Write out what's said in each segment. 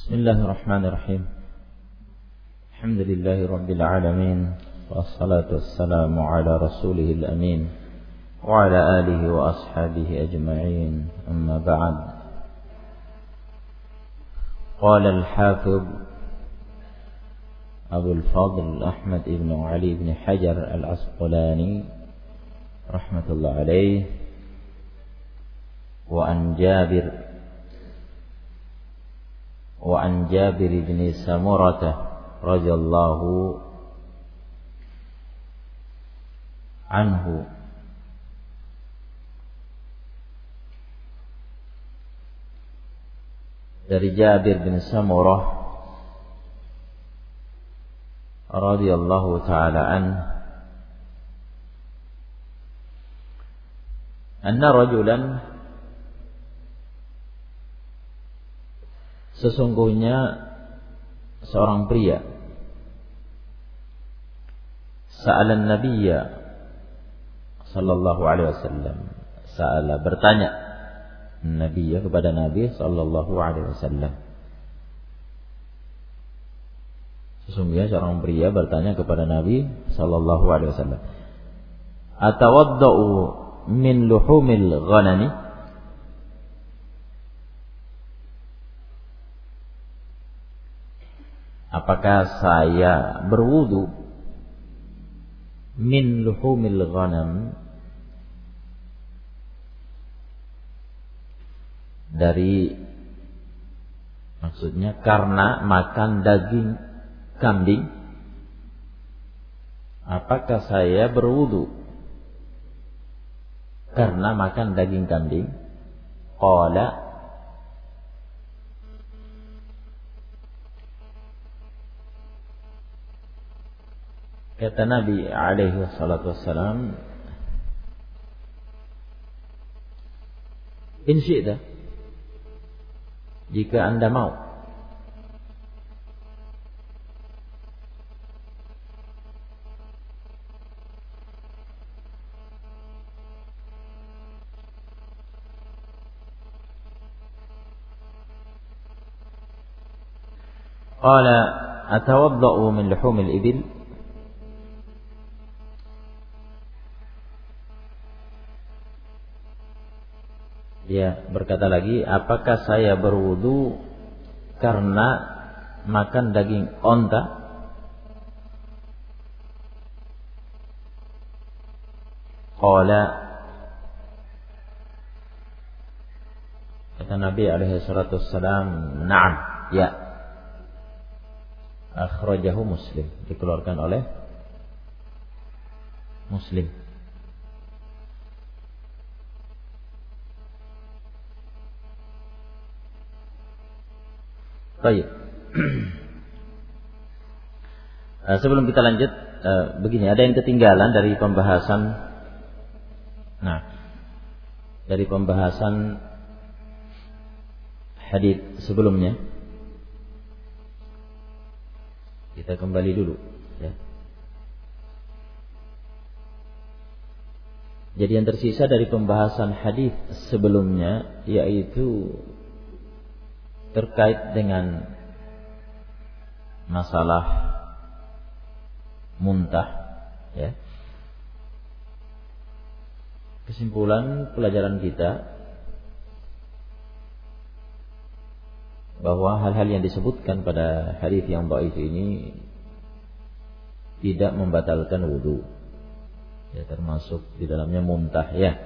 Bismillahirrahmanirrahim. Alhamdulillahi rabbil alamin, wassalatu wassalamu ala rasulihil amin wa ala alihi wa ashabihi ajma'in. Amma ba'd. Qala al-hafidh Abu al-Fadl Ahmad ibn Ali ibn Hajar al-Asqalani rahmatullah alayh, wa an Jabir bin Samurah radhiyallahu anhu dari Jabir bin Samurah radhiyallahu taala anna rajulan, sesungguhnya seorang pria, sa'alan nabiyya sallallahu alaihi wasallam, sa'ala bertanya, nabiyya kepada Nabi sallallahu alaihi wasallam. Sesungguhnya seorang pria bertanya kepada Nabi sallallahu alaihi wasallam, atawaddau min luhumil ghanami, apakah saya berwudu min luhumil ghanam, dari, maksudnya karena makan daging kambing, apakah saya berwudu karena makan daging kambing? Qala, kata Nabi alaihi wassalatu wassalam, in syi'ta, jika Anda mau. Qala atawaddau min luhumil ibil, dia berkata lagi, apakah saya berwudu karena makan daging onta? Qala, kata Nabi alaihi salatu wassalam, na'am, ya. Akhrajahu Muslim, dikeluarkan oleh Muslim. Baik. Sebelum kita lanjut, begini, ada yang ketinggalan dari pembahasan. Nah, dari pembahasan hadits sebelumnya, kita kembali dulu, ya. Jadi yang tersisa dari pembahasan hadits sebelumnya yaitu terkait dengan masalah muntah, ya. Kesimpulan pelajaran kita bahwa hal-hal yang disebutkan pada hadis yang dhaif ini tidak membatalkan wudu, ya, termasuk di dalamnya muntah, ya.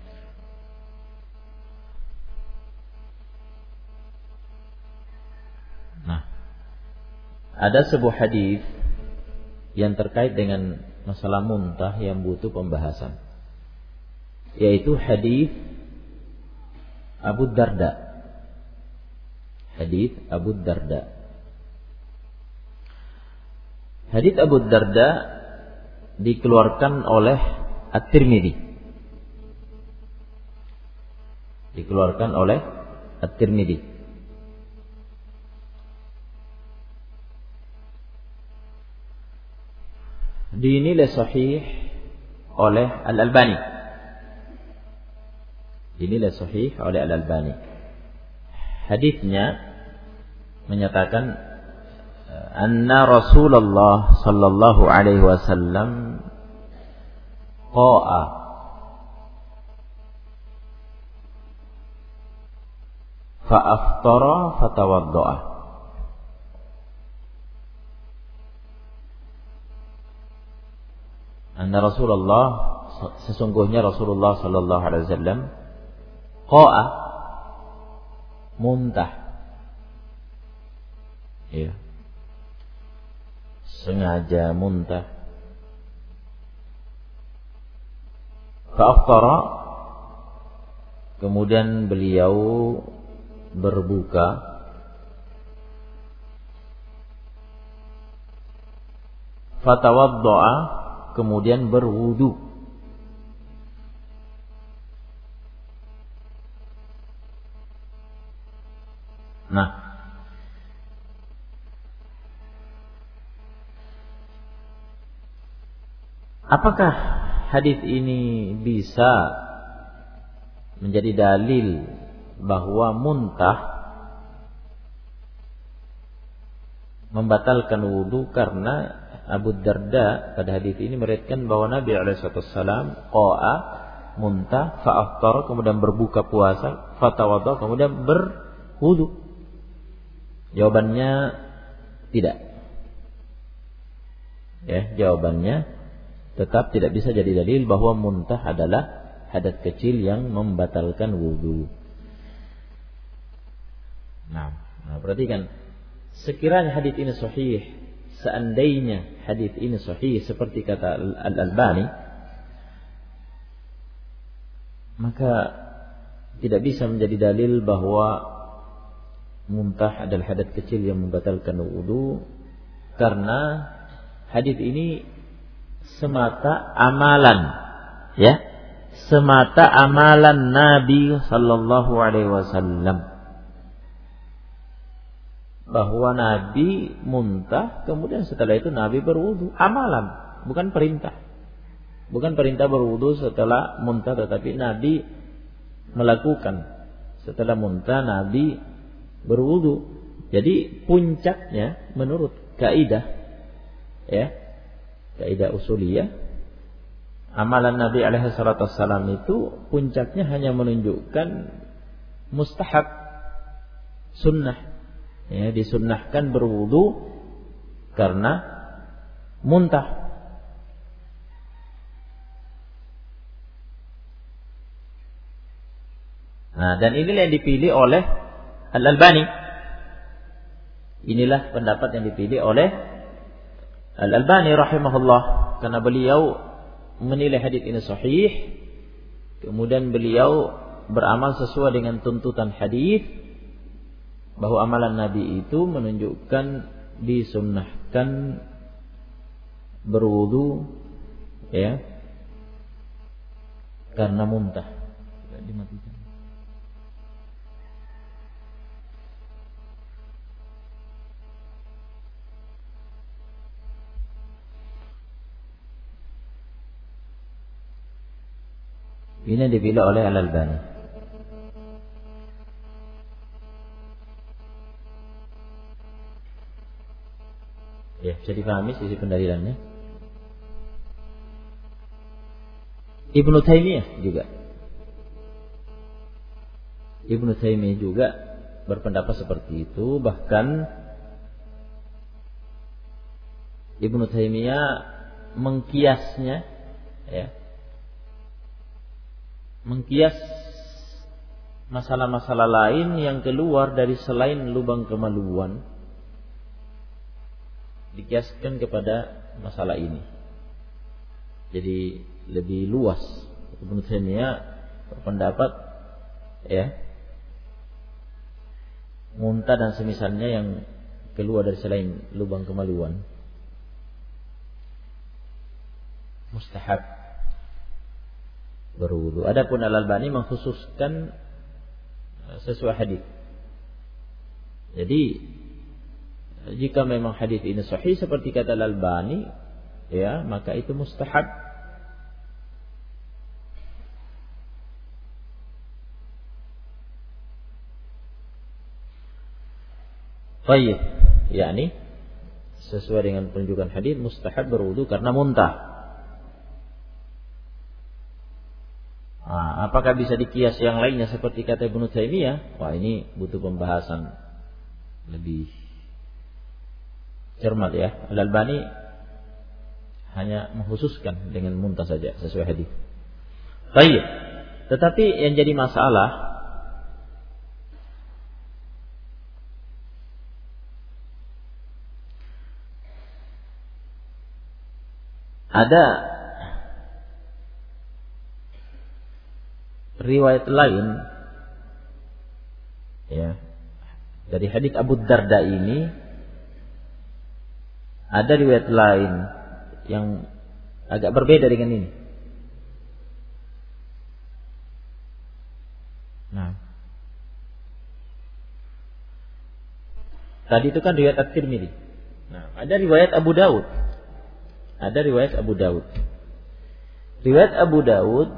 Nah, ada sebuah hadis yang terkait dengan masalah muntah yang butuh pembahasan, yaitu hadis Abu Darda. Hadis Abu Darda. Hadis Abu Darda dikeluarkan oleh At-Tirmidzi. Dikeluarkan oleh At-Tirmidzi. Dinilai sahih oleh Al-Albani. Dinilai sahih oleh Al-Albani. Hadisnya menyatakan anna Rasulullah sallallahu alaihi wasallam qa'a fa aftara fatawadda'a. Anna Rasulullah, sesungguhnya Rasulullah sallallahu alaihi wasallam qa'a, muntah, ya, sengaja muntah. Fa'aftara, kemudian beliau berbuka. Fatawadda'a, kemudian berwudu. Nah, apakah hadis ini bisa menjadi dalil bahwa muntah membatalkan wudu? Karena Abu Darda pada hadis ini meriwayatkan bahwa Nabi alaihissalam qa'a, muntah, fa'aftar, kemudian berbuka puasa, fatawadda, kemudian berwudu. Jawabannya tidak. Ya, jawabannya tetap tidak bisa jadi dalil bahwa muntah adalah hadas kecil yang membatalkan wudu. Nah, perhatikan, sekiranya hadis ini sahih, seandainya hadis ini sahih seperti kata Al-Albani, maka tidak bisa menjadi dalil bahwa muntah adalah hadas kecil yang membatalkan wudu, karena hadis ini semata amalan, ya, semata amalan Nabi sallallahu alaihi wasallam, bahwa Nabi muntah, kemudian setelah itu Nabi berwudu. Amalan, bukan perintah. Bukan perintah berwudu setelah muntah, tetapi Nabi melakukan setelah muntah, Nabi berwudu. Jadi puncaknya menurut kaidah, ya, kaidah usuliyah, amalan Nabi alaihi salatu wassalam itu puncaknya hanya menunjukkan mustahab, sunnah, ya, disunnahkan berwudu karena muntah. Nah, dan inilah yang dipilih oleh Al-Albani. Inilah pendapat yang dipilih oleh Al-Albani rahimahullah, karena beliau menilai hadis ini sahih, kemudian beliau beramal sesuai dengan tuntutan hadis bahwa amalan Nabi itu menunjukkan disunnahkan berwudu, ya, karena muntah. Dimatikan. Ini yang dipilih oleh Al-Albani. Ya, bisa dipahami sisi pendalilannya. Ibnu Taimiyah juga. Ibnu Taimiyah juga berpendapat seperti itu. Bahkan Ibnu Taimiyah mengkiasnya, ya, mengkias masalah-masalah lain yang keluar dari selain lubang kemaluan, dikiaskan kepada masalah ini. Jadi lebih luas. Ibnu Taimiyah berpendapat, ya, muntah dan semisalnya yang keluar dari selain lubang kemaluan mustahab berwudu. Adapun Al-Albani mengkhususkan sesuai hadis. Jadi jika memang hadis ini sahih seperti kata Al-Albani, ya, maka itu mustahab. Baik, yakni sesuai dengan penunjukan hadis mustahab berwudu karena muntah. Apakah bisa dikias yang lainnya seperti kata Ibnu Taimiyah? Wah, ini butuh pembahasan lebih cermat ya. Al-Albani hanya mengkhususkan dengan muntah saja sesuai hadis. Baik. Tetapi yang jadi masalah ada riwayat lain ya dari hadis Abu Darda ini, ada riwayat lain yang agak berbeda dengan ini. Nah, tadi itu kan riwayat At-Tirmidzi. Nah, ada riwayat Abu Daud. Ada riwayat Abu Daud. Riwayat Abu Daud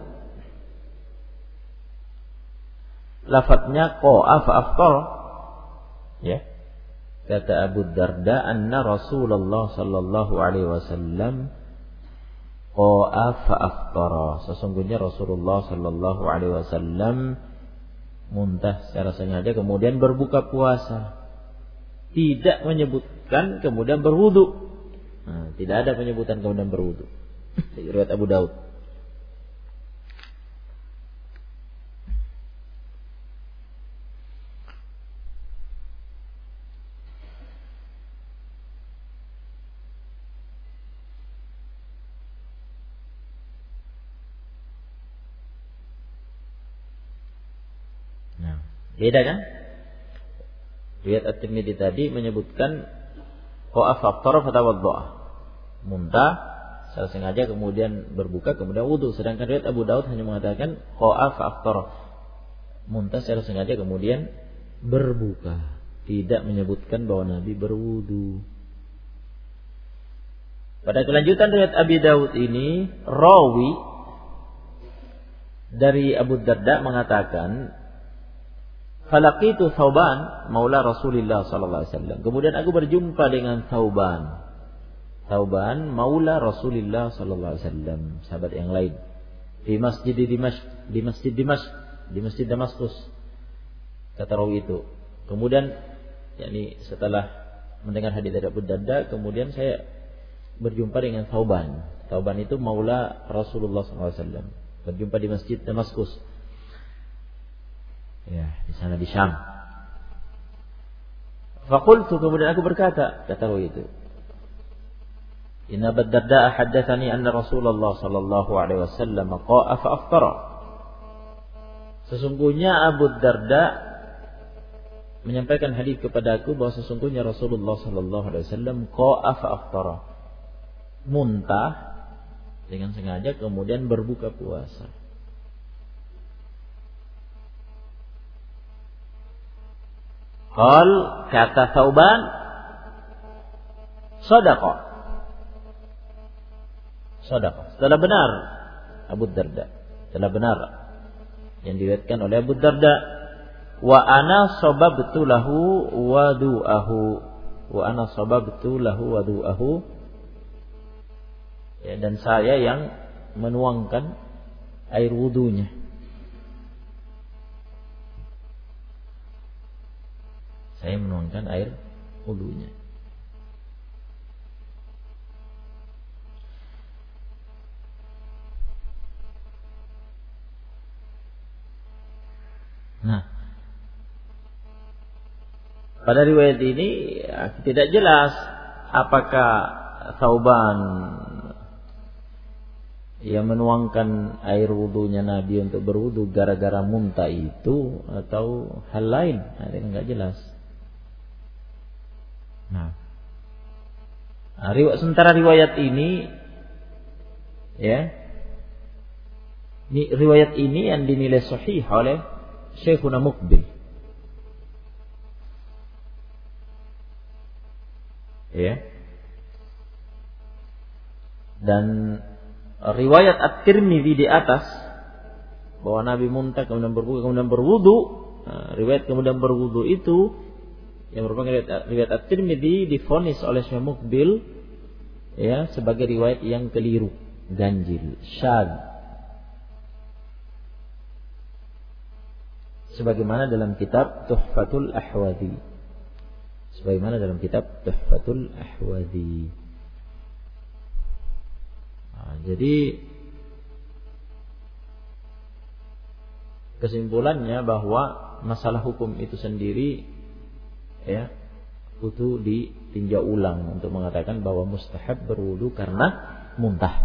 lafadznya qa'a fa afṭara. Ya. Kata Abu Darda, anna Rasulullah sallallahu alaihi wasallam qa'a fa afṭara. Sesungguhnya Rasulullah sallallahu alaihi wasallam muntah secara sengaja kemudian berbuka puasa. Tidak menyebutkan kemudian berwudu. Nah, tidak ada penyebutan kemudian berwudu. Riwayat Abu Daud. Nah, beda kan? Riwayat At-Tirmidzi tadi menyebutkan qa'a fa aftara fatawadda'a. Muntah secara sengaja kemudian berbuka kemudian wudu, sedangkan riwayat Abu Daud hanya mengatakan qa'a fa aftara. Muntah secara sengaja kemudian berbuka, tidak menyebutkan bahwa Nabi berwudu. Pada kelanjutan riwayat Abi Daud ini, rawi dari Abu Darda mengatakan falaqitu Thauban maula Rasulillah sallallahu alaihi wasallam. Kemudian aku berjumpa dengan Thauban. Thauban maula Rasulillah sallallahu alaihi wasallam, sahabat yang lain. Di Masjid Damaskus. Kata rawi itu. Kemudian yakni setelah mendengar hadis dari Abu Darda, kemudian saya berjumpa dengan Thauban. Thauban itu maula Rasulullah sallallahu alaihi wasallam. Berjumpa di Masjid Damaskus. Ya, di sana di Syam. Faqultu, kemudian aku berkata, kata rawi itu, Inna Abu Darda haddatsani anna Rasulullah sallallahu alaihi wasallam qa'a fa aftara. Sesungguhnya Abu Darda menyampaikan hadis kepadaku bahwa sesungguhnya Rasulullah sallallahu alaihi wasallam qa'a fa aftara. Muntah dengan sengaja kemudian berbuka puasa. Qal, kata Thauban, Shadaqa. Telah benar Abu Darda. Telah benar yang diriwayatkan oleh Abu Darda. Wa ana sababtu lahu wadu'ahu. Ya, dan saya yang menuangkan air wudunya. Saya menuangkan air wudunya. Nah, pada riwayat ini tidak jelas apakah Thauban yang menuangkan air wudunya Nabi untuk berwudu gara-gara muntah itu atau hal lain. Nah, ini enggak jelas. Nah, sementara riwayat ini, ya, riwayat ini yang dinilai sahih oleh Syekhuna Muqbil, ya, dan riwayat At-Tirmidzi di atas bahwa Nabi muntah kemudian berbuka kemudian berwudu. Nah, riwayat kemudian berwudu itu yang merupakan riwayat At-Tirmidzi divonis oleh Syekh Muqbil ya sebagai riwayat yang keliru, ganjil, syadz. Sebagaimana dalam kitab Tuhfatul Ahwadhi. Jadi kesimpulannya bahwa masalah hukum itu sendiri ya butuh ditinjau ulang untuk mengatakan bahwa mustahab berwudu karena muntah.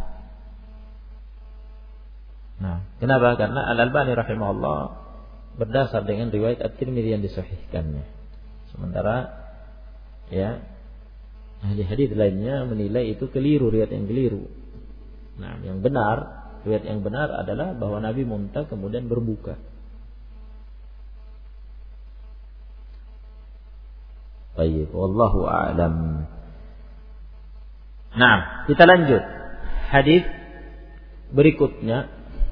Nah, kenapa? Karena Al-Albani rahimahullah berdasar dengan riwayat At-Tirmidzi yang disahihkannya. Sementara ya ahli hadis lainnya menilai itu keliru, riwayat yang keliru. Nah, yang benar, riwayat yang benar adalah bahwa Nabi muntah kemudian berbuka. Baik, wallahu a'lam. Nah, kita lanjut. Hadis berikutnya.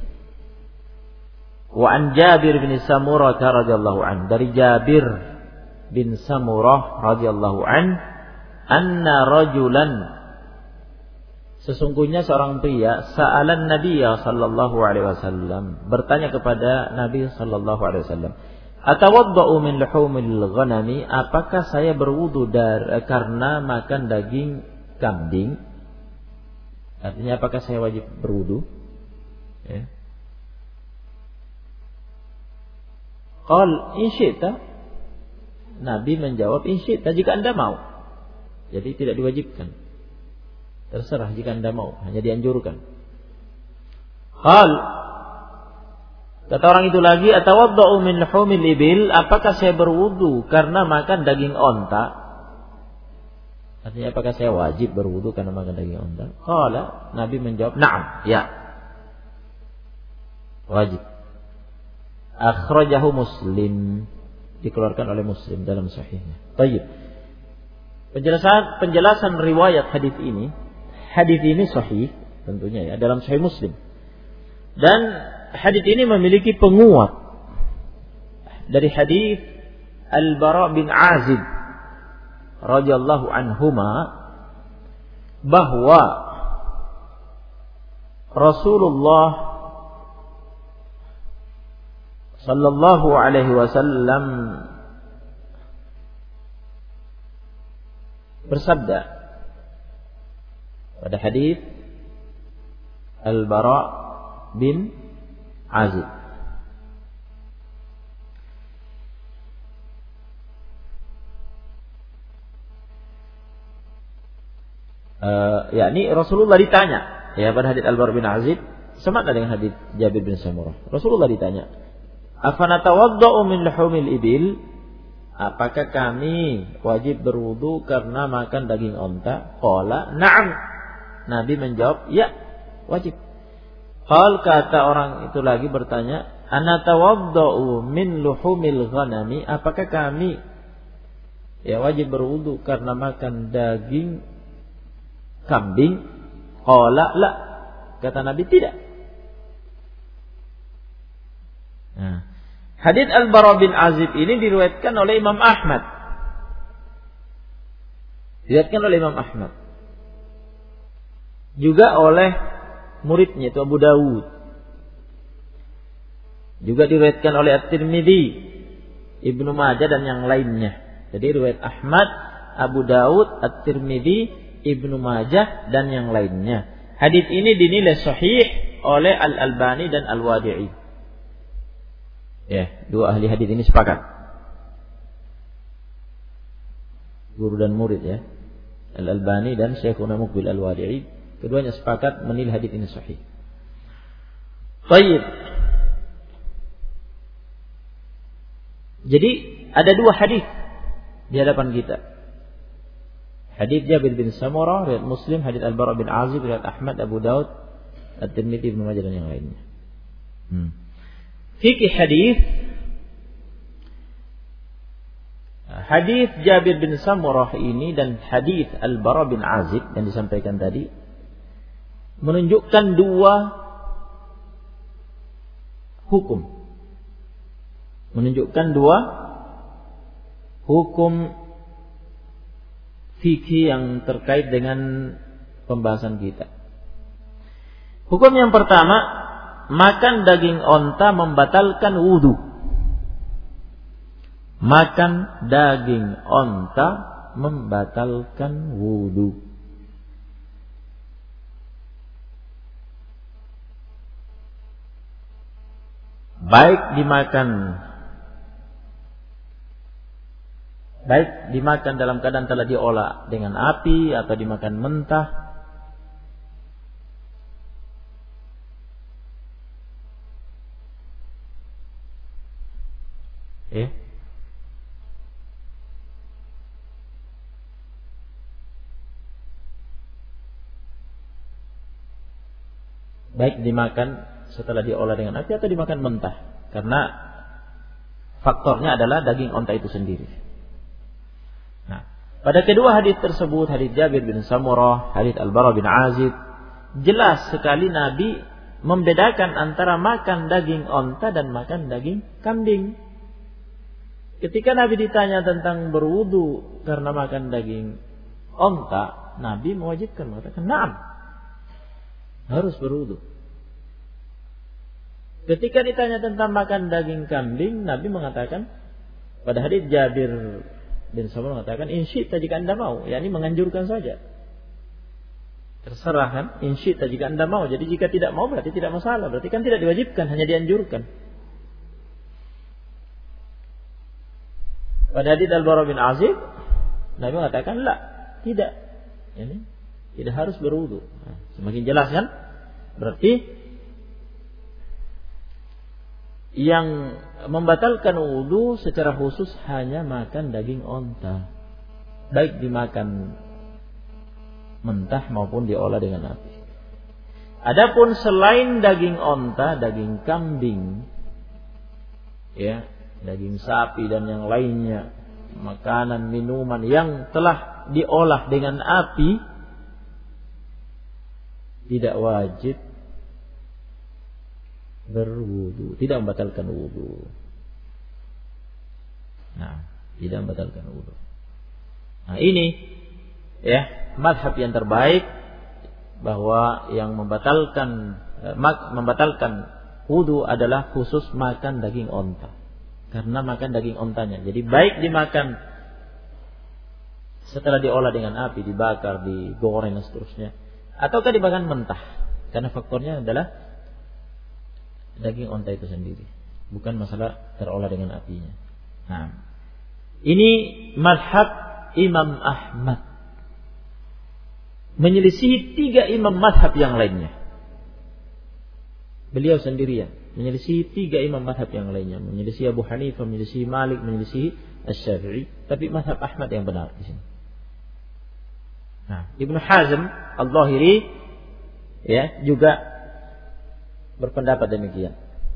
Wa an Jabir bin Samurah radhiyallahu an, dari Jabir bin Samurah radhiyallahu an, anna rajulan, sesungguhnya seorang pria, sa'alan Nabi sallallahu alaihi wasallam, bertanya kepada Nabi sallallahu alaihi wasallam, atawaddau min luhumil ghanami, apakah saya berwudu karena makan daging kambing? Artinya apakah saya wajib berwudu? Ya. Qal in syi'ta, Nabi menjawab in syi'ta, jika Anda mau. Jadi tidak diwajibkan. Terserah jika Anda mau, hanya dianjurkan. Qal, kata orang itu lagi, atawaddau min luhumil ibil, apakah saya berwudu karena makan daging onta? Artinya apakah saya wajib berwudu karena makan daging onta? Qala, Nabi menjawab, na'am, ya. Wajib. Akhrajahu Muslim, dikeluarkan oleh Muslim dalam sahihnya. Baik. Penjelasan riwayat hadis ini sahih tentunya ya dalam Sahih Muslim. Dan hadis ini memiliki penguat dari hadis Al-Bara bin Azib radhiyallahu anhuma bahwa Rasulullah sallallahu alaihi wasallam bersabda pada hadis Al-Bara bin Azib, yakni Rasulullah ditanya ya pada hadis Al-Bara bin Azib, sama dengan hadis Jabir bin Samurah. Rasulullah ditanya, afanatawaddau min luhumil ibil, apakah kami wajib berwudu karena makan daging onta? Qala na'am, Nabi menjawab ya, wajib. Qal, kata orang itu lagi bertanya, anatawaddau min luhumil ghanami, apakah kami ya wajib berwudu karena makan daging kambing? Qala la, kata Nabi tidak. Nah, hadits Al-Bara bin Azib ini diriwayatkan oleh Imam Ahmad. Juga oleh muridnya itu Abu Dawud. Juga diriwayatkan oleh At-Tirmidzi, Ibnu Majah dan yang lainnya. Jadi riwayat Ahmad, Abu Dawud, At-Tirmidzi, Ibnu Majah dan yang lainnya. Hadits ini dinilai sahih oleh Al-Albani dan Al-Wadi'i. Ya, dua ahli hadis ini sepakat. Guru dan murid ya. Al-Albani dan Syekhuna Muqbil Al-Wadi'i, keduanya sepakat menilai hadis ini sahih. Baik. Jadi ada dua hadis di hadapan kita. Hadis Jabir bin Samurah riwayat Muslim, hadis Al-Bara bin Azib riwayat Ahmad, Abu Daud, At-Tirmidzi, Ibnu Majah dan yang lainnya. Fikih hadis Jabir bin Samurah ini dan hadis Al-Bara bin Azib yang disampaikan tadi menunjukkan dua hukum. fikih yang terkait dengan pembahasan kita. Hukum yang pertama, makan daging onta membatalkan wudu. Makan daging onta membatalkan wudu. Baik dimakan dalam keadaan telah diolah dengan api atau dimakan mentah. Baik dimakan setelah diolah dengan api atau dimakan mentah, karena faktornya adalah daging onta itu sendiri. Nah, pada kedua hadis tersebut, hadis Jabir bin Samurah, hadis Al-Bara bin Azib, jelas sekali Nabi membedakan antara makan daging onta dan makan daging kambing. Ketika Nabi ditanya tentang berwudu karena makan daging onta, Nabi mewajibkan, mengatakan, "Na'am, harus berwudu." Ketika ditanya tentang makan daging kambing, Nabi mengatakan pada hadis Jabir bin Samurah mengatakan, "Insyita jika Anda mau," yakni menganjurkan saja. Terserah kan? Insyita jika Anda mau. Jadi jika tidak mau berarti tidak masalah, berarti kan tidak diwajibkan, hanya dianjurkan. Pada hadis Al-Bara bin Azib, Nabi mengatakan, "La, tidak. Ini tidak harus berwudu." Nah, semakin jelas kan? Berarti yang membatalkan wudu secara khusus hanya makan daging onta, baik dimakan mentah maupun diolah dengan api. Adapun selain daging onta, daging kambing, ya, daging sapi dan yang lainnya, makanan minuman yang telah diolah dengan api, tidak wajib berwudu, tidak membatalkan wudu. Nah, tidak membatalkan wudu. Nah, ini ya mazhab yang terbaik, bahwa yang membatalkan wudu adalah khusus makan daging onta, karena makan daging ontanya. Jadi baik dimakan setelah diolah dengan api, dibakar, digoreng dan seterusnya, ataukah dimakan mentah, karena faktornya adalah daging onta itu sendiri, bukan masalah terolah dengan apinya. Nah, ini mazhab Imam Ahmad, menyelisihi 3 imam mazhab yang lainnya. Beliau sendirian menyelisihi 3 imam mazhab yang lainnya, menyelisihi Abu Hanifah, menyelisihi Malik, menyelisihi Asy-Syafi'i, tapi mazhab Ahmad yang benar di sini. Nah, Ibnu Hazm Al-Zahiri ya juga berpendapat demikian.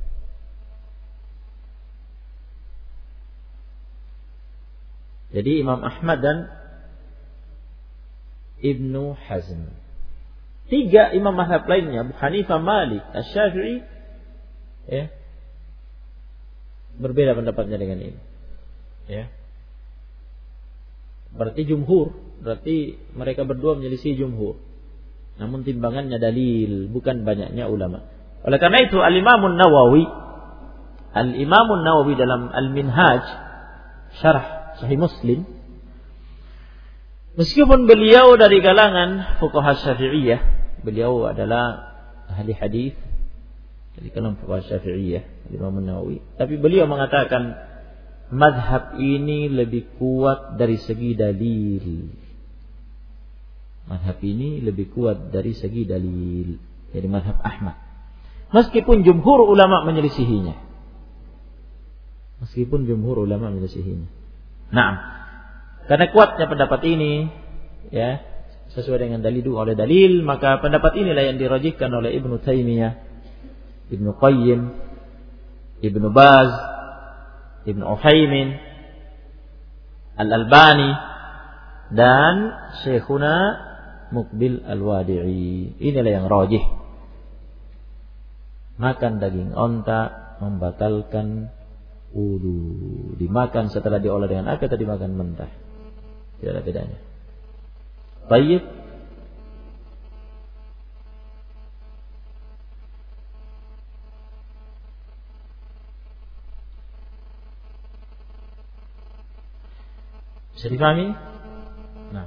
Jadi Imam Ahmad dan Ibnu Hazm. 3 imam mazhab lainnya, Abu Hanifah, Malik, Asy-Syafi'i, ya, berbeda pendapatnya dengan ini. Ya. Berarti jumhur, berarti mereka berdua menyelisih jumhur. Namun timbangannya dalil, bukan banyaknya ulama. Oleh karena itu Al-Imam An-Nawawi dalam Al-Minhaj syarah Sahih Muslim, meskipun beliau dari kalangan fuqaha Syafi'iyah, beliau adalah ahli hadis dari kalangan fuqaha Syafi'iyah, Imam An-Nawawi, tapi beliau mengatakan mazhab ini lebih kuat dari segi dalil. Mazhab ini lebih kuat dari segi dalil, dari mazhab Ahmad. Meskipun jumhur ulama menyelisihinya. Nah, karena kuatnya pendapat ini, ya, sesuai dengan oleh dalil, maka pendapat inilah yang dirajihkan oleh Ibnu Taimiyah, Ibnu Qayyim, Ibnu Baz, Ibnu Utsaimin, Al-Albani, dan Syekhuna Muqbil Al-Wadi'i. Inilah yang rajih. Makan daging onta membatalkan wudu. Dimakan setelah diolah dengan api atau dimakan mentah, tidak ada bedanya. Baik. Bisa dipahami? Nah,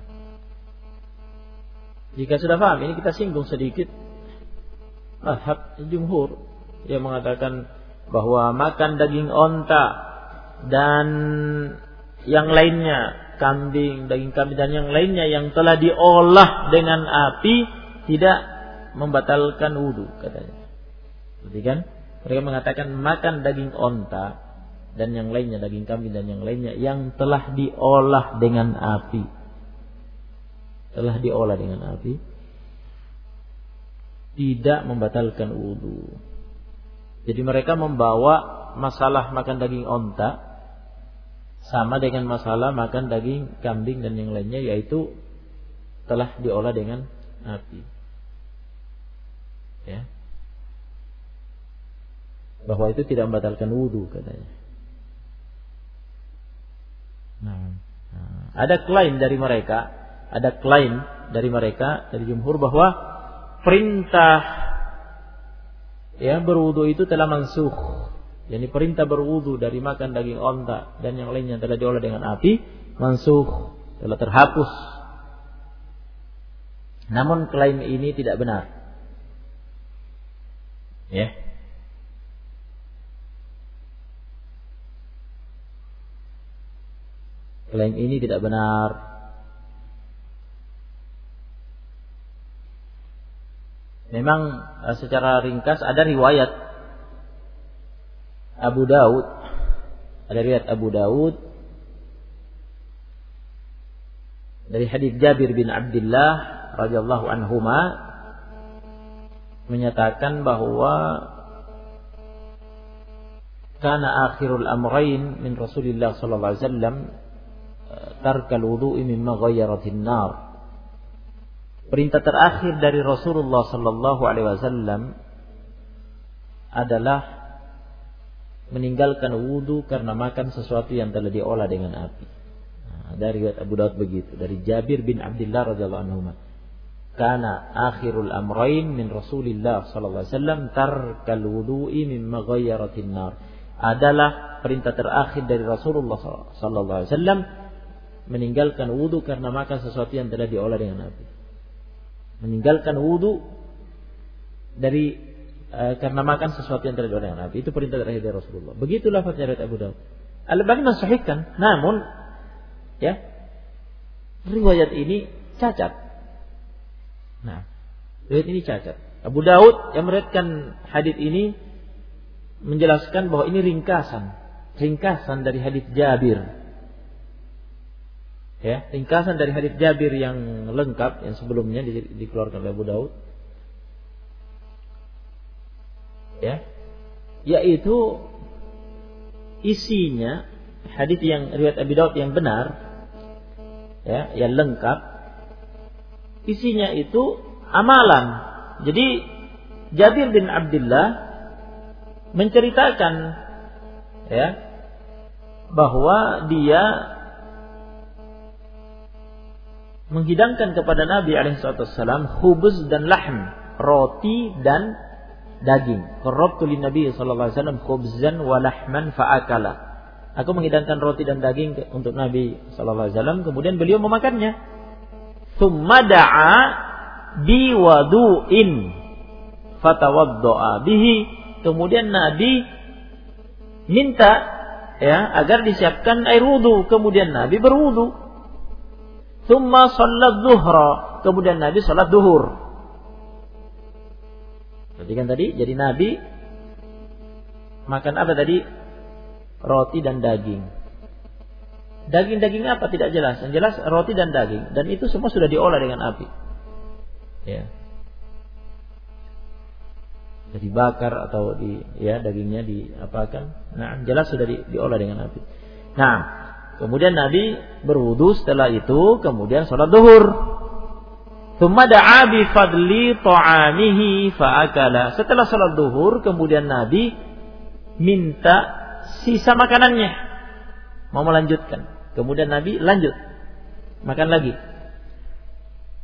jika sudah paham, ini kita singgung sedikit mazhab jumhur yang mengatakan bahwa makan daging onta dan yang lainnya, daging kambing dan yang lainnya yang telah diolah dengan api tidak membatalkan wudu, katanya. Berarti kan mereka mengatakan makan daging onta dan yang lainnya, daging kambing dan yang lainnya yang telah diolah dengan api. Telah diolah dengan api tidak membatalkan wudu. Jadi mereka membawa masalah makan daging onta sama dengan masalah makan daging kambing dan yang lainnya, yaitu telah diolah dengan api. Ya. Bahwa itu tidak membatalkan wudu, katanya. Nah, ada klaim dari mereka, dari jumhur bahwa perintah berwudu itu telah mansukh. Yani perintah berwudu dari makan daging onta dan yang lainnya telah diolah dengan api mansukh, telah terhapus. Namun klaim ini tidak benar. Ya. Klaim ini tidak benar. Memang secara ringkas ada riwayat Abu Daud, dari hadis Jabir bin Abdullah radhiyallahu anhuma menyatakan bahwa kana akhirul amrayn min Rasulillah sallallahu alaihi wasallam tarkal wudu'i mimma ghayyaratin nar. Perintah terakhir dari Rasulullah sallallahu alaihi wasallam adalah meninggalkan wudu karena makan sesuatu yang telah diolah dengan api. Dari Abu Daud begitu, dari Jabir bin Abdullah radhiyallahu anhu. Kana akhirul amrayn min Rasulillah sallallahu alaihi wasallam tarkal wudu'i mimma ghayyaratin nar. Adalah perintah terakhir dari Rasulullah sallallahu alaihi wasallam meninggalkan wudu karena makan sesuatu yang telah diolah dengan api. Meninggalkan wudu karena makan sesuatu yang telah diolah dengan api, itu perintah terakhir dari Rasulullah. Begitulah lafaznya dari Abu Daud. Al-Albani mensahihkan, namun riwayat ini cacat. Nah, riwayat ini cacat. Abu Daud yang meriwayatkan hadis ini menjelaskan bahwa ini ringkasan dari hadis Jabir. Ya, ringkasan dari hadis Jabir yang lengkap yang sebelumnya dikeluarkan oleh Abu Daud. Ya, yaitu isinya hadis yang riwayat Abu Daud yang benar, ya, yang lengkap. Isinya itu amalan. Jadi Jabir bin Abdullah menceritakan bahwa dia menghidangkan kepada Nabi alaihissalam khubuz dan lahm, roti dan daging. Qarrabtu lin Nabi sallallahu alaihi wasallam khubzan wa lahman fa'akala. Aku menghidangkan roti dan daging untuk Nabi sallallahu alaihi wasallam, kemudian beliau memakannya. Tsumma da'a bi wudu'in fatawadda'a bihi. Kemudian Nabi minta agar disiapkan air wudu, kemudian Nabi berwudu. Tsumma shallat zuhra, kemudian Nabi salat zuhur. Perhatikan tadi, jadi Nabi makan apa tadi? Roti dan daging. Daging-daging apa tidak jelas. Yang jelas roti dan daging, dan itu semua sudah diolah dengan api. Ya. Dibakar atau dagingnya diapakan. Nah, jelas sudah diolah dengan api. Nah, kemudian Nabi berwudu, setelah itu kemudian salat zuhur. Tsumma da'a bi fadli ta'amihi fa'akala. Setelah salat zuhur kemudian Nabi minta sisa makanannya. Mau melanjutkan. Kemudian Nabi lanjut makan lagi.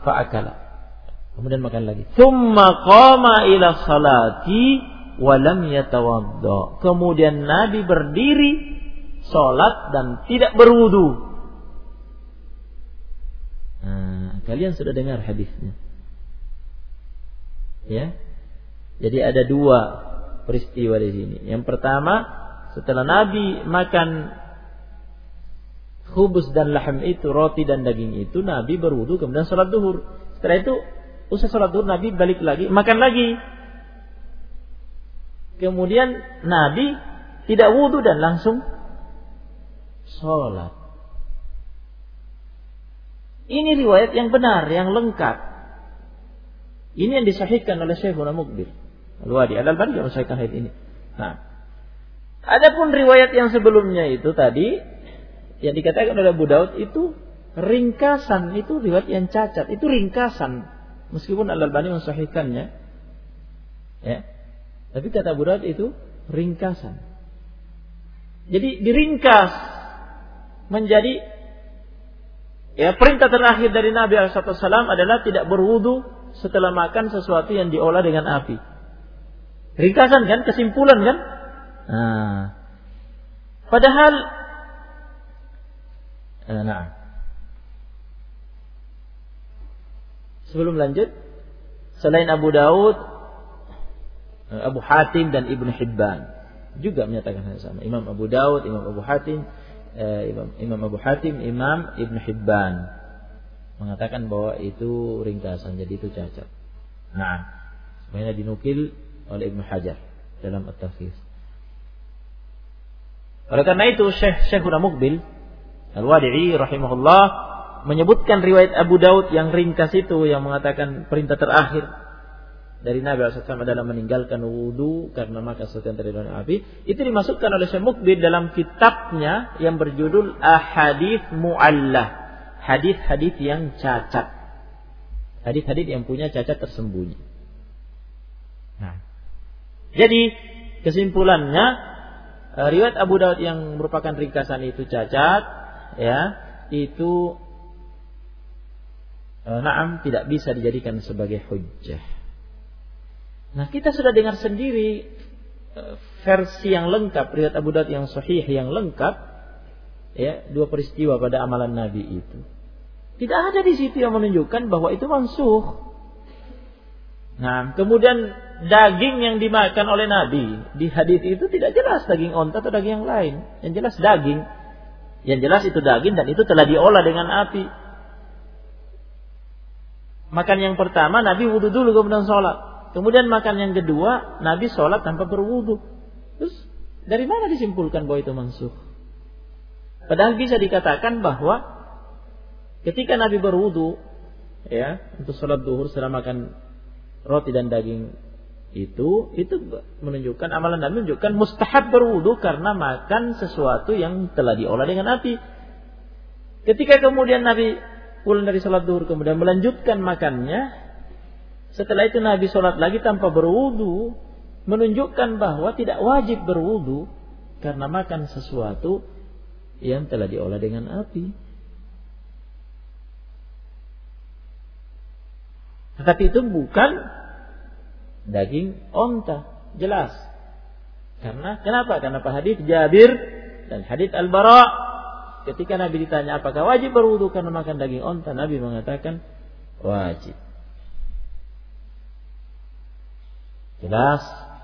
fa'akala. Kemudian makan lagi. Tsumma qama ila salati wa lam yatawadda. Kemudian Nabi berdiri salat dan tidak berwudu. Nah, kalian sudah dengar hadisnya. Ya. Jadi ada dua peristiwa di sini. Yang pertama, setelah Nabi makan khubus dan lahm itu, roti dan daging itu, Nabi berwudu kemudian salat zuhur. Setelah itu usai salat zuhur Nabi balik lagi, makan lagi. Kemudian Nabi tidak wudu dan langsung salat. Ini riwayat yang benar, yang lengkap. Ini yang disahihkan oleh Syekhul Muqbil Al-Wadi Al-Albani yang mensahihkan hadis ini. Nah, adapun riwayat yang sebelumnya itu tadi yang dikatakan oleh Abu Daud itu ringkasan, itu riwayat yang cacat, itu ringkasan. Meskipun Al-Albani mensahihkannya, ya, tapi kata Abu Daud itu ringkasan. Jadi diringkas menjadi, ya, perintah terakhir dari Nabi SAW adalah tidak berwudu setelah makan sesuatu yang diolah dengan api. Ringkasan kan, kesimpulan kan? Nah, padahal, sebelum lanjut, selain Abu Daud, Abu Hatim dan Ibnu Hibban juga menyatakan hal sama. Imam Abu Daud, Imam Abu Hatim, Imam Abu Hatim, Imam Ibnu Hibban mengatakan bahwa itu ringkasan, jadi itu cacat. Nah, sebenarnya dinukil oleh Ibnu Hajar dalam At-Tafsir. Oleh karena itu Syekhul Muqbil Al-Wadi'i rahimahullah menyebutkan riwayat Abu Daud yang ringkas itu, yang mengatakan perintah terakhir dari Nabi SAW adalah meninggalkan wudu karena makan sesuatu yang terdiri dari api. Itu dimasukkan oleh Syekh Muqbil dalam kitabnya yang berjudul Ahadits Mu'allah. Hadis-hadis yang cacat. Hadis-hadis yang punya cacat tersembunyi. Nah, jadi kesimpulannya, riwayat Abu Daud yang merupakan ringkasan itu cacat, ya, itu tidak bisa dijadikan sebagai hujjah. Nah, kita sudah dengar sendiri versi yang lengkap, riwayat Abu Daud yang sahih yang lengkap, ya, dua peristiwa pada amalan Nabi itu. Tidak ada di situ yang menunjukkan bahwa itu mansukh. Nah, kemudian daging yang dimakan oleh Nabi di hadis itu tidak jelas daging onta atau daging yang lain. Yang jelas daging. Yang jelas itu daging dan itu telah diolah dengan api. Makan yang pertama Nabi wudu dulu kemudian sholat. Kemudian makan yang kedua Nabi sholat tanpa berwudu. Terus dari mana disimpulkan bahwa itu mansukh? Padahal bisa dikatakan bahwa ketika Nabi berwudu, ya, untuk sholat zuhur setelah makan roti dan daging itu menunjukkan, amalan Nabi menunjukkan mustahab berwudu karena makan sesuatu yang telah diolah dengan api. Ketika kemudian Nabi pulang dari sholat zuhur kemudian melanjutkan makannya, setelah itu Nabi sholat lagi tanpa berwudu, menunjukkan bahwa tidak wajib berwudu karena makan sesuatu yang telah diolah dengan api. Tetapi itu bukan daging onta, jelas. Kenapa? Karena hadis Jabir dan hadis Al-Bara, ketika Nabi ditanya apakah wajib berwudu karena makan daging onta, Nabi mengatakan wajib. Jelas.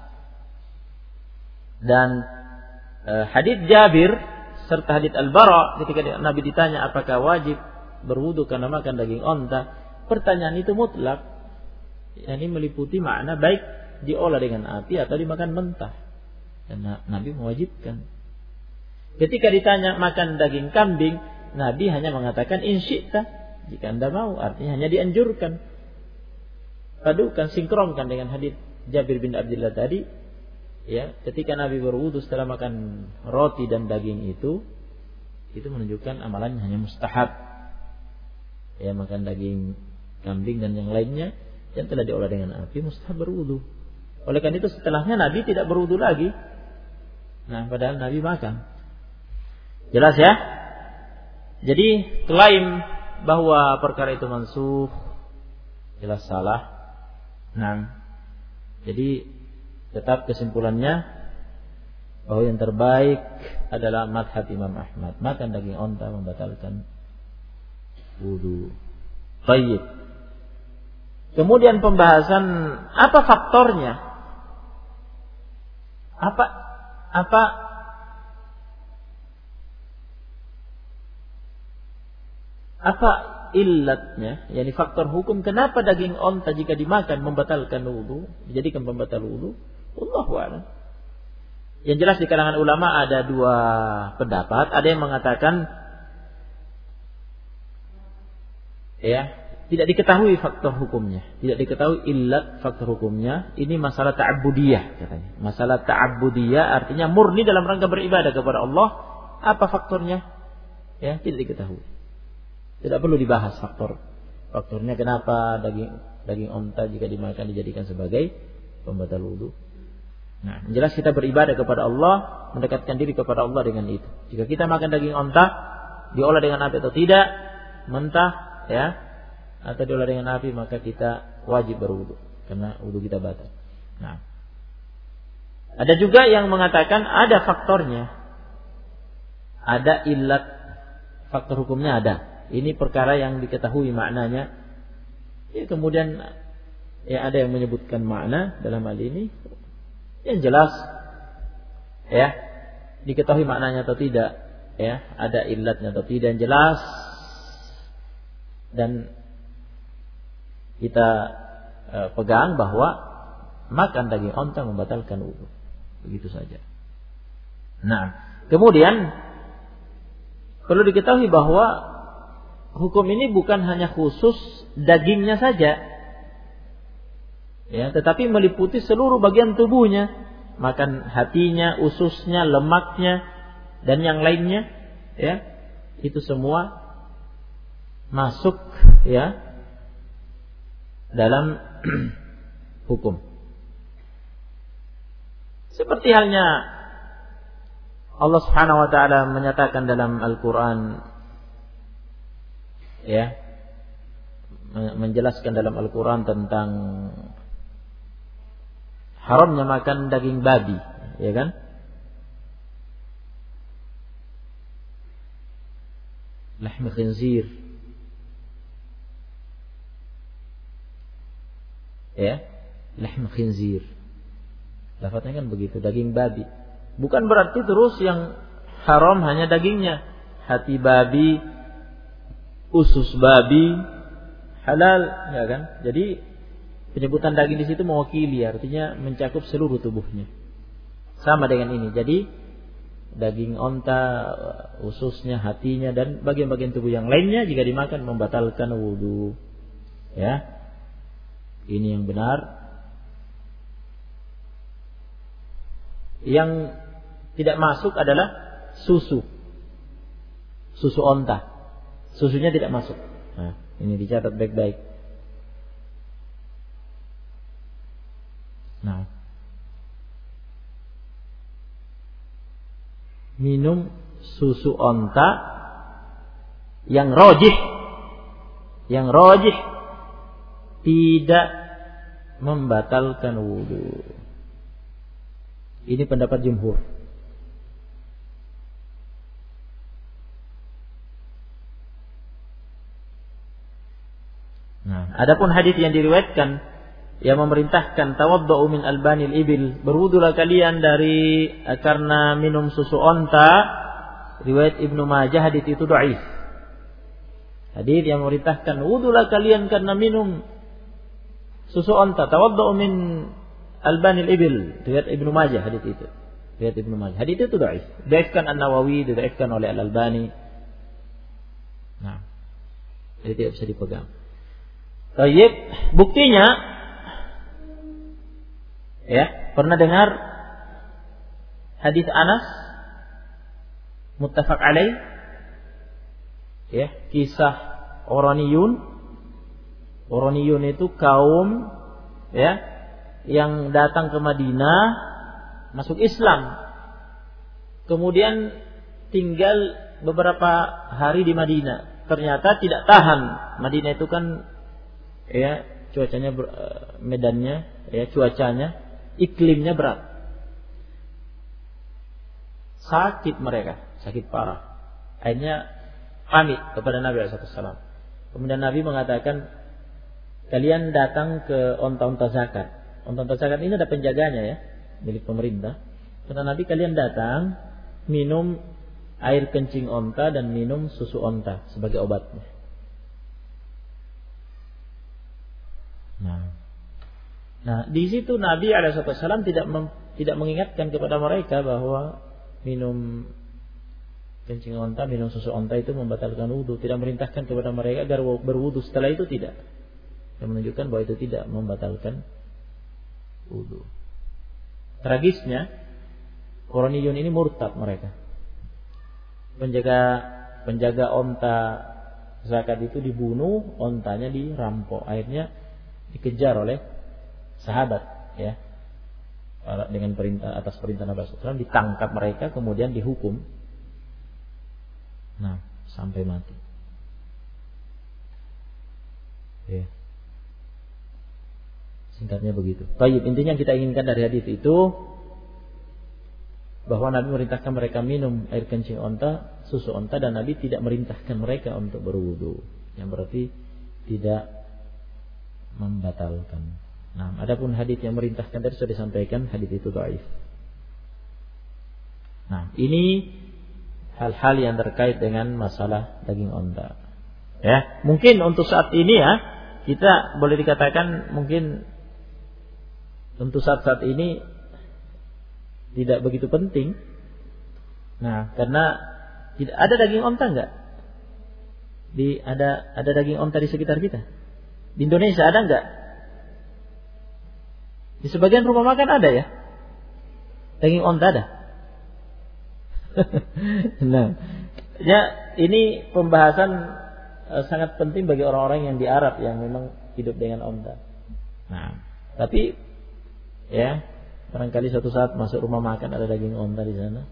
Dan hadis Jabir serta hadis Al-Bara, ketika Nabi ditanya apakah wajib berwudu karena makan daging onta, pertanyaan itu mutlak, yakni meliputi makna baik diolah dengan api atau dimakan mentah. Dan Nabi mewajibkan. Ketika ditanya makan daging kambing, Nabi hanya mengatakan insyi'ta, jika Anda mau, artinya hanya dianjurkan. Padukan, sinkronkan dengan hadis Jabir bin Abdullah tadi, ya, ketika Nabi berwudu setelah makan roti dan daging itu menunjukkan amalannya hanya mustahab. Ya, makan daging kambing dan yang lainnya yang telah diolah dengan api mustahab berwudu. Oleh karena itu setelahnya Nabi tidak berwudu lagi. Nah, padahal Nabi makan. Jelas ya? Jadi klaim bahwa perkara itu mansukh jelas salah. Nah, jadi tetap kesimpulannya bahwa yang terbaik adalah mazhab Imam Ahmad. Makan daging onta membatalkan wudu. Baik. Kemudian pembahasan apa faktornya? Apa illatnya, yakni faktor hukum kenapa daging onta jika dimakan membatalkan wudu, dijadikan pembatal wudu? Wallahu a'lam. Yang jelas di kalangan ulama ada dua pendapat. Ada yang mengatakan tidak diketahui faktor hukumnya, tidak diketahui illat faktor hukumnya. Ini masalah ta'abbudiyah katanya. Masalah ta'abbudiyah artinya murni dalam rangka beribadah kepada Allah. Apa faktornya? Tidak diketahui. Tidak perlu dibahas faktornya kenapa daging onta jika dimakan dijadikan sebagai pembatal wudu. Nah, jelas kita beribadah kepada Allah, mendekatkan diri kepada Allah dengan itu. Jika kita makan daging onta, diolah dengan api atau tidak, mentah, atau diolah dengan api, maka kita wajib berwudu karena wudu kita batal. Nah, ada juga yang mengatakan ada faktornya, ada illat, faktor hukumnya ada. Ini perkara yang diketahui maknanya. Kemudian ada yang menyebutkan makna dalam hal ini. Yang jelas diketahui maknanya atau tidak, ada illatnya atau tidak, yang jelas, dan kita pegang bahwa makan daging onta membatalkan wudu. Begitu saja. Nah, kemudian perlu diketahui bahwa hukum ini bukan hanya khusus dagingnya saja, tetapi meliputi seluruh bagian tubuhnya, makan hatinya, ususnya, lemaknya, dan yang lainnya, itu semua masuk dalam hukum. Seperti halnya Allah Subhanahu wa taala menyatakan dalam Al-Qur'an, menjelaskan dalam Al-Qur'an tentang haramnya makan daging babi, lahm khinzir, lahm khinzir, lafadznya kan begitu, daging babi. Bukan berarti terus yang haram hanya dagingnya, hati babi, usus babi halal, Jadi penyebutan daging di situ mewakili, artinya mencakup seluruh tubuhnya. Sama dengan ini. Jadi daging onta, ususnya, hatinya, dan bagian-bagian tubuh yang lainnya jika dimakan membatalkan wudu. Ini yang benar. Yang tidak masuk adalah susu onta. Susunya tidak masuk. Nah, ini dicatat baik-baik. Nah, minum susu onta yang rajih tidak membatalkan wudu. Ini pendapat jumhur. Nah, adapun hadis yang diriwayatkan yang memerintahkan tawaddu min albanil ibil, berwudulah kalian karena minum susu onta, riwayat Ibnu Majah, hadis itu dhaif. Hadis yang memerintahkan wudulah kalian karena minum susu onta, tawaddu min albanil ibil, riwayat Ibnu Majah, hadis itu. Riwayat Ibnu Majah. Hadis itu dhaif. Dhaifkan An-Nawawi, dhaifkan oleh Al-Albani. Nah, jadi tidak bisa dipegang. Baik, buktinya pernah dengar hadis Anas muttafaq alaih, kisah Oraniyun itu kaum yang datang ke Madinah, masuk Islam, kemudian tinggal beberapa hari di Madinah. Ternyata tidak tahan. Madinah itu kan cuacanya medannya, ya cuacanya, iklimnya berat. Sakit mereka, sakit parah. Akhirnya pamit kepada Nabi SAW. Kemudian Nabi mengatakan, kalian datang ke onta-onta zakat. Onta-onta zakat ini ada penjaganya ya, milik pemerintah. Kata Nabi, kalian datang minum air kencing onta dan minum susu onta sebagai obatnya. Nah, di situ Nabi SAW tidak mengingatkan kepada mereka bahwa minum kencing onta, minum susu onta itu membatalkan wudu. Tidak merintahkan kepada mereka agar berwudu setelah itu, tidak. Yang menunjukkan bahwa itu tidak membatalkan wudu. Tragisnya, Quraniyun ini murtad mereka. Penjaga onta zakat itu dibunuh, ontanya dirampok. Akhirnya dikejar oleh sahabat, ya, dengan atas perintah Nabi SAW, ditangkap mereka, kemudian dihukum. Nah, sampai mati. Ya. Singkatnya begitu. Baik, intinya kita inginkan dari hadis itu bahwa Nabi merintahkan mereka minum air kencing onta, susu onta, dan Nabi tidak merintahkan mereka untuk berwudu. Yang berarti tidak membatalkan. Nah, adapun hadis yang merintahkan tadi sudah disampaikan, hadis itu dhaif. Nah, ini hal-hal yang terkait dengan masalah daging onta. Ya, mungkin untuk saat ini ya, kita boleh dikatakan mungkin untuk saat ini tidak begitu penting. Nah, karena tidak ada daging onta enggak? Ada daging onta di sekitar kita. Di Indonesia ada enggak? Di sebagian rumah makan ada ya. Daging onta ada. Nah, ya ini pembahasan sangat penting bagi orang-orang yang di Arab yang memang hidup dengan onta. Nah, tapi ya barangkali suatu saat masuk rumah makan ada daging onta di sana.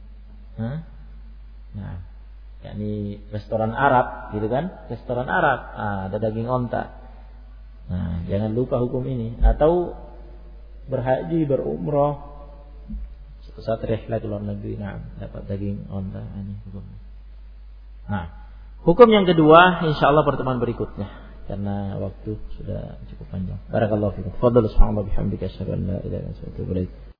Nah, yakni restoran Arab, gitu kan? Restoran Arab, ada daging onta. Nah, jangan lupa hukum ini. Atau berhaji, berumrah, suatu saat rihlah ke luar negeri, dapat daging onta, ini hukumnya. Nah, hukum yang kedua, insyaallah pertemuan berikutnya, karena waktu sudah cukup panjang. Barakallahu fiikum. Fadhlu subhanallahi bihamdika asyhadu an la ilaha illa anta astaghfiruka wa atubu ilaik.